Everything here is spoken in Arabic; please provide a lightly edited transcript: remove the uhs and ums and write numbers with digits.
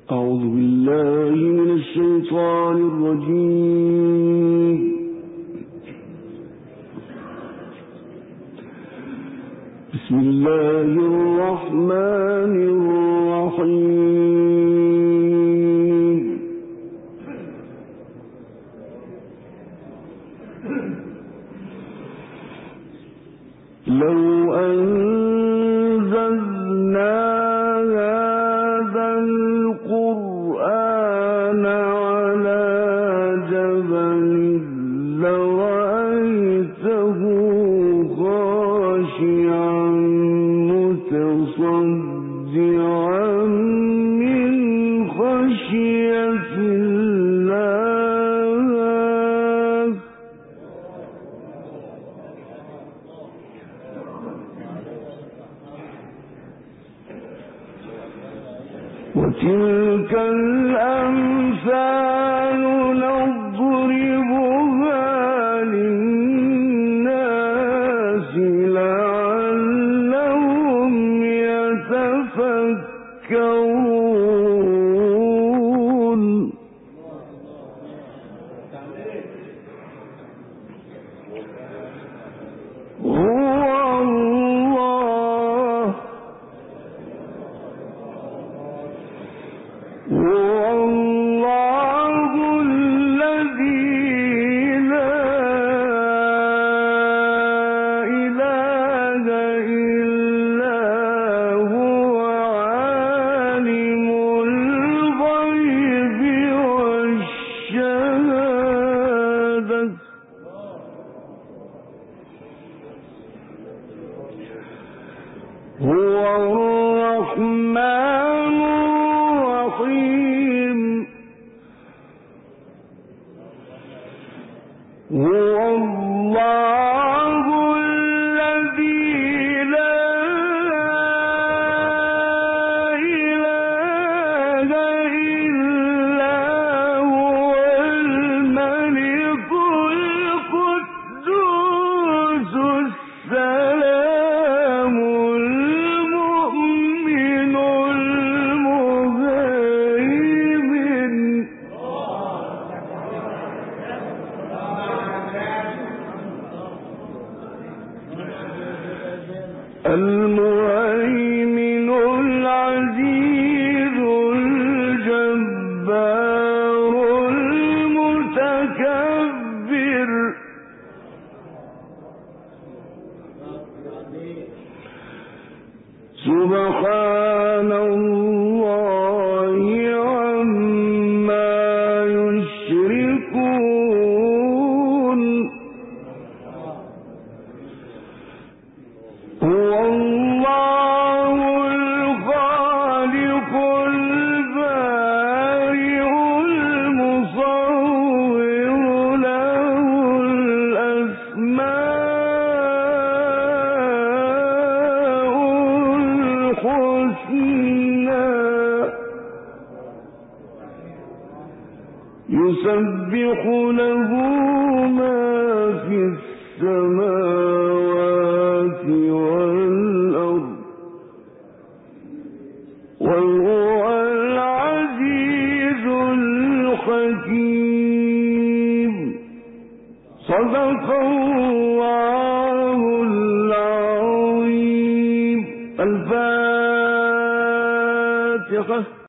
أعوذ بالله من الشيطان الرجيم. بسم الله الرحمن الرحيم. لو أنزلنا هذا القرآن على جبل لرأيته خاشعا متصدعا من خشية الله. وتلك الأمثال نضربها للناس لعلهم يتفكرون. والله الذي لا إله إلا هو عالم الغيب والشهادة. هو الرحمن الرحيم. هو الله الذي لا إله إلا هو الملك القدوس السلام المؤمن المهيمن المهيمن العزيز الجبار المتكبر. سبحان الله عما يشركون. هو الله الخالق البارئ المصور له الأسماء الحسنى يسبح له ما في السماوات والأرض وهو العزيز الحكيم. صدق الله